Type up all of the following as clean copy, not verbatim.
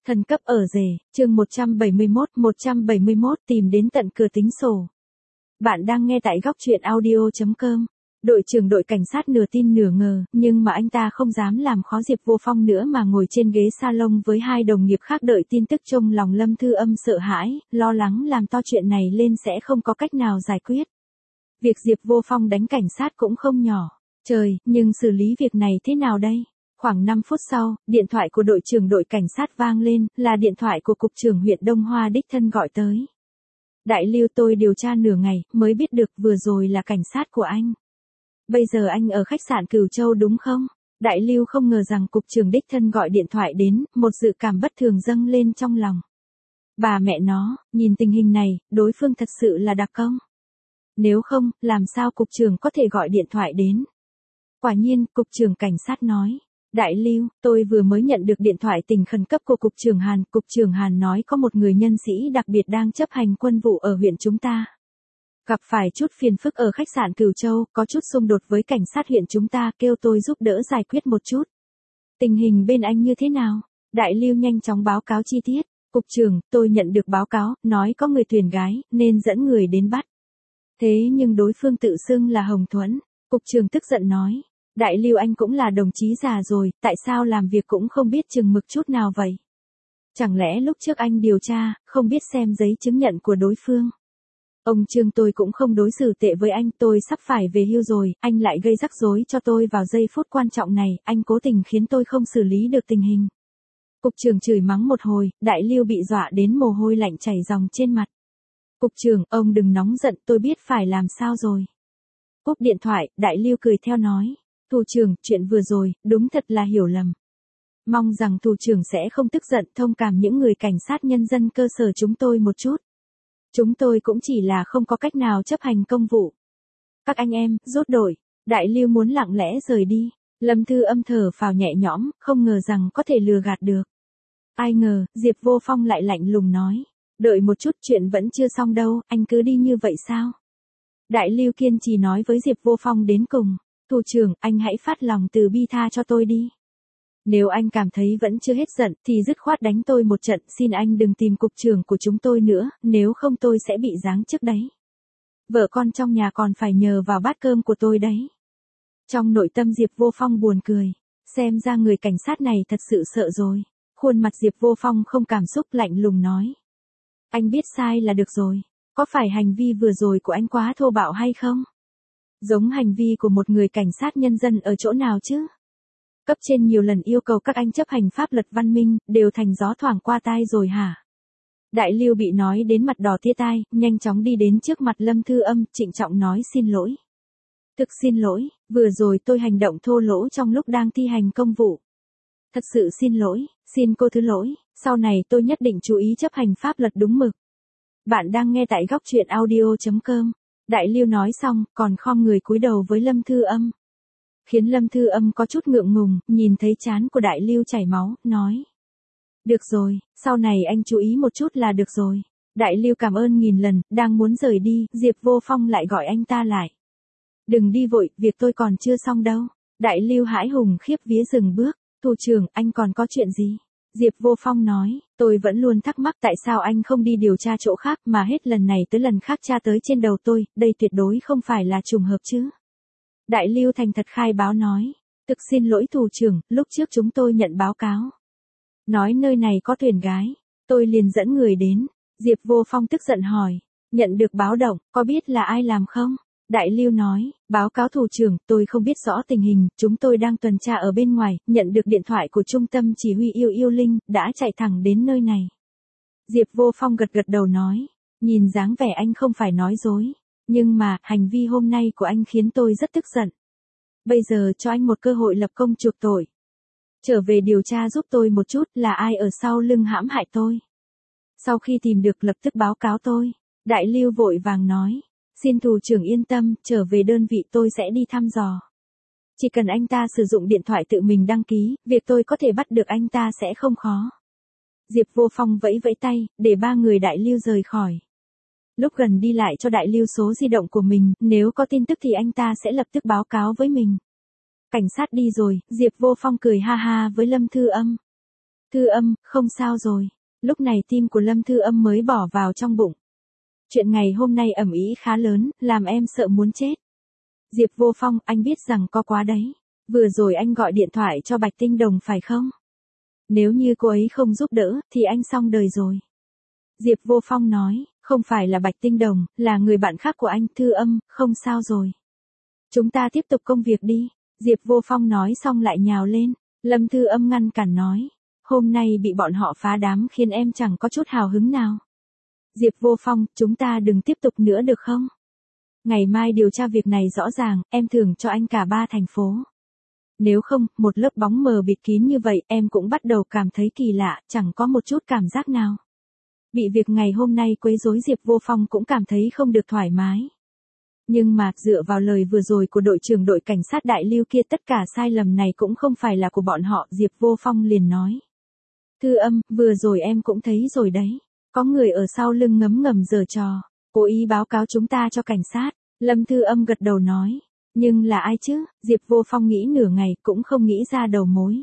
Thần cấp ở rể, chương 171 tìm đến tận cửa tính sổ. Bạn đang nghe tại góc truyện audio.com. Đội trưởng đội cảnh sát nửa tin nửa ngờ, nhưng mà anh ta không dám làm khó Diệp Vô Phong nữa mà ngồi trên ghế salon với hai đồng nghiệp khác đợi tin tức. Trong lòng Lâm Thư Âm sợ hãi, lo lắng làm to chuyện này lên sẽ không có cách nào giải quyết. Việc Diệp Vô Phong đánh cảnh sát cũng không nhỏ. Trời, nhưng xử lý việc này thế nào đây? Khoảng 5 phút sau, điện thoại của đội trưởng đội cảnh sát vang lên, là điện thoại của cục trưởng huyện Đông Hoa đích thân gọi tới. Đại Lưu, tôi điều tra nửa ngày, mới biết được vừa rồi là cảnh sát của anh. Bây giờ anh ở khách sạn Cửu Châu đúng không? Đại Lưu không ngờ rằng cục trưởng đích thân gọi điện thoại đến, một dự cảm bất thường dâng lên trong lòng. Bà mẹ nó, nhìn tình hình này, đối phương thật sự là đặc công. Nếu không, làm sao cục trưởng có thể gọi điện thoại đến? Quả nhiên, cục trưởng cảnh sát nói. Đại Lưu, tôi vừa mới nhận được điện thoại tình khẩn cấp của Cục trưởng Hàn. Cục trưởng Hàn nói có một người nhân sĩ đặc biệt đang chấp hành quân vụ ở huyện chúng ta. Gặp phải chút phiền phức ở khách sạn Cửu Châu, có chút xung đột với cảnh sát huyện chúng ta, kêu tôi giúp đỡ giải quyết một chút. Tình hình bên anh như thế nào? Đại Lưu nhanh chóng báo cáo chi tiết. Cục trưởng, tôi nhận được báo cáo, nói có người thuyền gái, nên dẫn người đến bắt. Thế nhưng đối phương tự xưng là Hồng Thuẫn. Cục trưởng tức giận nói. Đại Lưu, anh cũng là đồng chí già rồi, tại sao làm việc cũng không biết chừng mực chút nào vậy? Chẳng lẽ lúc trước anh điều tra, không biết xem giấy chứng nhận của đối phương? Ông Trương, tôi cũng không đối xử tệ với anh, tôi sắp phải về hưu rồi, anh lại gây rắc rối cho tôi vào giây phút quan trọng này, anh cố tình khiến tôi không xử lý được tình hình. Cục trưởng chửi mắng một hồi, Đại Lưu bị dọa đến mồ hôi lạnh chảy ròng trên mặt. Cục trưởng, ông đừng nóng giận, tôi biết phải làm sao rồi. Cúp điện thoại, Đại Lưu cười theo nói. Thủ trưởng, chuyện vừa rồi, đúng thật là hiểu lầm. Mong rằng thủ trưởng sẽ không tức giận, thông cảm những người cảnh sát nhân dân cơ sở chúng tôi một chút. Chúng tôi cũng chỉ là không có cách nào chấp hành công vụ. Các anh em, rút đội. Đại Lưu muốn lặng lẽ rời đi. Lâm Thư Âm thở phào nhẹ nhõm, không ngờ rằng có thể lừa gạt được. Ai ngờ, Diệp Vô Phong lại lạnh lùng nói. Đợi một chút, chuyện vẫn chưa xong đâu, anh cứ đi như vậy sao? Đại Lưu kiên trì nói với Diệp Vô Phong đến cùng. Thủ trưởng, anh hãy phát lòng từ bi tha cho tôi đi. Nếu anh cảm thấy vẫn chưa hết giận, thì dứt khoát đánh tôi một trận, xin anh đừng tìm cục trưởng của chúng tôi nữa, nếu không tôi sẽ bị giáng chức đấy. Vợ con trong nhà còn phải nhờ vào bát cơm của tôi đấy. Trong nội tâm Diệp Vô Phong buồn cười, xem ra người cảnh sát này thật sự sợ rồi. Khuôn mặt Diệp Vô Phong không cảm xúc, lạnh lùng nói. Anh biết sai là được rồi, có phải hành vi vừa rồi của anh quá thô bạo hay không? Giống hành vi của một người cảnh sát nhân dân ở chỗ nào chứ? Cấp trên nhiều lần yêu cầu các anh chấp hành pháp luật văn minh, đều thành gió thoảng qua tai rồi hả? Đại Lưu bị nói đến mặt đỏ tía tai, nhanh chóng đi đến trước mặt Lâm Thư Âm, trịnh trọng nói xin lỗi. Thực xin lỗi, vừa rồi tôi hành động thô lỗ trong lúc đang thi hành công vụ. Thật sự xin lỗi, xin cô thứ lỗi, sau này tôi nhất định chú ý chấp hành pháp luật đúng mực. Bạn đang nghe tại góc truyện audio.com. Đại Lưu nói xong, còn khom người cúi đầu với Lâm Thư Âm. Khiến Lâm Thư Âm có chút ngượng ngùng, nhìn thấy trán của Đại Lưu chảy máu, nói. Được rồi, sau này anh chú ý một chút là được rồi. Đại Lưu cảm ơn nghìn lần, đang muốn rời đi, Diệp Vô Phong lại gọi anh ta lại. Đừng đi vội, việc tôi còn chưa xong đâu. Đại Lưu hãi hùng khiếp vía dừng bước. Thủ trưởng, anh còn có chuyện gì? Diệp Vô Phong nói, tôi vẫn luôn thắc mắc tại sao anh không đi điều tra chỗ khác mà hết lần này tới lần khác tra tới trên đầu tôi, đây tuyệt đối không phải là trùng hợp chứ. Đại Lưu thành thật khai báo nói, thực xin lỗi thủ trưởng, lúc trước chúng tôi nhận báo cáo. Nói nơi này có thuyền gái, tôi liền dẫn người đến. Diệp Vô Phong tức giận hỏi, nhận được báo động, có biết là ai làm không? Đại Lưu nói, báo cáo thủ trưởng, tôi không biết rõ tình hình, chúng tôi đang tuần tra ở bên ngoài, nhận được điện thoại của trung tâm chỉ huy yêu yêu linh, đã chạy thẳng đến nơi này. Diệp Vô Phong gật gật đầu nói, nhìn dáng vẻ anh không phải nói dối, nhưng mà, hành vi hôm nay của anh khiến tôi rất tức giận. Bây giờ cho anh một cơ hội lập công chuộc tội. Trở về điều tra giúp tôi một chút là ai ở sau lưng hãm hại tôi. Sau khi tìm được lập tức báo cáo tôi. Đại Lưu vội vàng nói. Xin thủ trưởng yên tâm, trở về đơn vị tôi sẽ đi thăm dò. Chỉ cần anh ta sử dụng điện thoại tự mình đăng ký, việc tôi có thể bắt được anh ta sẽ không khó. Diệp Vô Phong vẫy vẫy tay, để ba người Đại Lưu rời khỏi. Lúc gần đi lại cho Đại Lưu số di động của mình, nếu có tin tức thì anh ta sẽ lập tức báo cáo với mình. Cảnh sát đi rồi, Diệp Vô Phong cười ha ha với Lâm Thư Âm. Thư Âm, không sao rồi. Lúc này tim của Lâm Thư Âm mới bỏ vào trong bụng. Chuyện ngày hôm nay ầm ĩ khá lớn, làm em sợ muốn chết. Diệp Vô Phong, anh biết rằng có quá đấy. Vừa rồi anh gọi điện thoại cho Bạch Tinh Đồng phải không? Nếu như cô ấy không giúp đỡ, thì anh xong đời rồi. Diệp Vô Phong nói, không phải là Bạch Tinh Đồng, là người bạn khác của anh. Thư Âm, không sao rồi. Chúng ta tiếp tục công việc đi. Diệp Vô Phong nói xong lại nhào lên. Lâm Thư Âm ngăn cản nói, hôm nay bị bọn họ phá đám khiến em chẳng có chút hào hứng nào. Diệp Vô Phong, chúng ta đừng tiếp tục nữa được không? Ngày mai điều tra việc này rõ ràng, em thưởng cho anh cả 3 thành phố. Nếu không, một lớp bóng mờ bịt kín như vậy, em cũng bắt đầu cảm thấy kỳ lạ, chẳng có một chút cảm giác nào. Bị việc ngày hôm nay quấy rối, Diệp Vô Phong cũng cảm thấy không được thoải mái. Nhưng mà, dựa vào lời vừa rồi của đội trưởng đội cảnh sát Đại Lưu kia, tất cả sai lầm này cũng không phải là của bọn họ. Diệp Vô Phong liền nói. Thư Âm, vừa rồi em cũng thấy rồi đấy. Có người ở sau lưng ngấm ngầm giở trò, cố ý báo cáo chúng ta cho cảnh sát. Lâm Thư Âm gật đầu nói. Nhưng là ai chứ? Diệp Vô Phong nghĩ nửa ngày cũng không nghĩ ra đầu mối.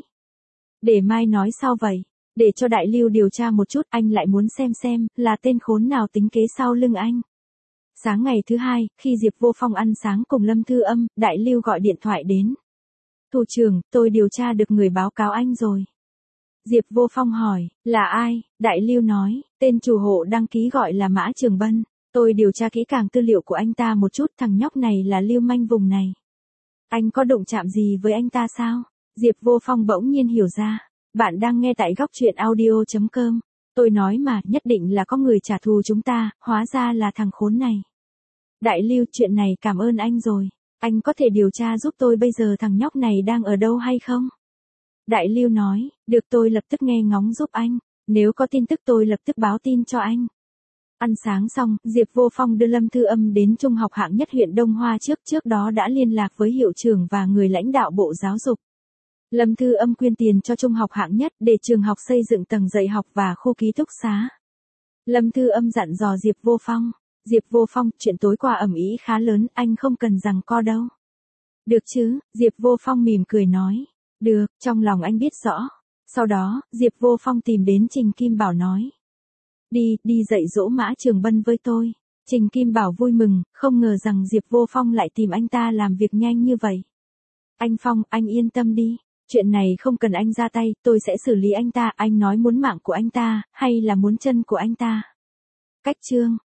Để mai nói sau vậy. Để cho Đại Lưu điều tra một chút, anh lại muốn xem là tên khốn nào tính kế sau lưng anh. Sáng ngày thứ hai, khi Diệp Vô Phong ăn sáng cùng Lâm Thư Âm, Đại Lưu gọi điện thoại đến. Thủ trưởng, tôi điều tra được người báo cáo anh rồi. Diệp Vô Phong hỏi, là ai? Đại Lưu nói, tên chủ hộ đăng ký gọi là Mã Trường Bân. Tôi điều tra kỹ càng tư liệu của anh ta một chút, thằng nhóc này là lưu manh vùng này. Anh có đụng chạm gì với anh ta sao? Diệp Vô Phong bỗng nhiên hiểu ra. Bạn đang nghe tại góc truyện audio.com. Tôi nói mà, nhất định là có người trả thù chúng ta, hóa ra là thằng khốn này. Đại Lưu, chuyện này cảm ơn anh rồi. Anh có thể điều tra giúp tôi bây giờ thằng nhóc này đang ở đâu hay không? Đại Lưu nói, được, tôi lập tức nghe ngóng giúp anh. Nếu có tin tức tôi lập tức báo tin cho anh. Ăn sáng xong, Diệp Vô Phong đưa Lâm Thư Âm đến trung học hạng nhất huyện Đông Hoa trước đó đã liên lạc với hiệu trưởng và người lãnh đạo Bộ Giáo dục. Lâm Thư Âm quyên tiền cho trung học hạng nhất để trường học xây dựng tầng dạy học và khu ký túc xá. Lâm Thư Âm dặn dò Diệp Vô Phong. Diệp Vô Phong, chuyện tối qua ầm ĩ khá lớn, anh không cần giằng co đâu. Được chứ? Diệp Vô Phong mỉm cười nói. Được, trong lòng anh biết rõ. Sau đó, Diệp Vô Phong tìm đến Trình Kim Bảo nói. Đi dạy dỗ Mã Trường Bân với tôi. Trình Kim Bảo vui mừng, không ngờ rằng Diệp Vô Phong lại tìm anh ta làm việc nhanh như vậy. Anh Phong, anh yên tâm đi. Chuyện này không cần anh ra tay, tôi sẽ xử lý anh ta. Anh nói muốn mạng của anh ta, hay là muốn chân của anh ta? Cách chương.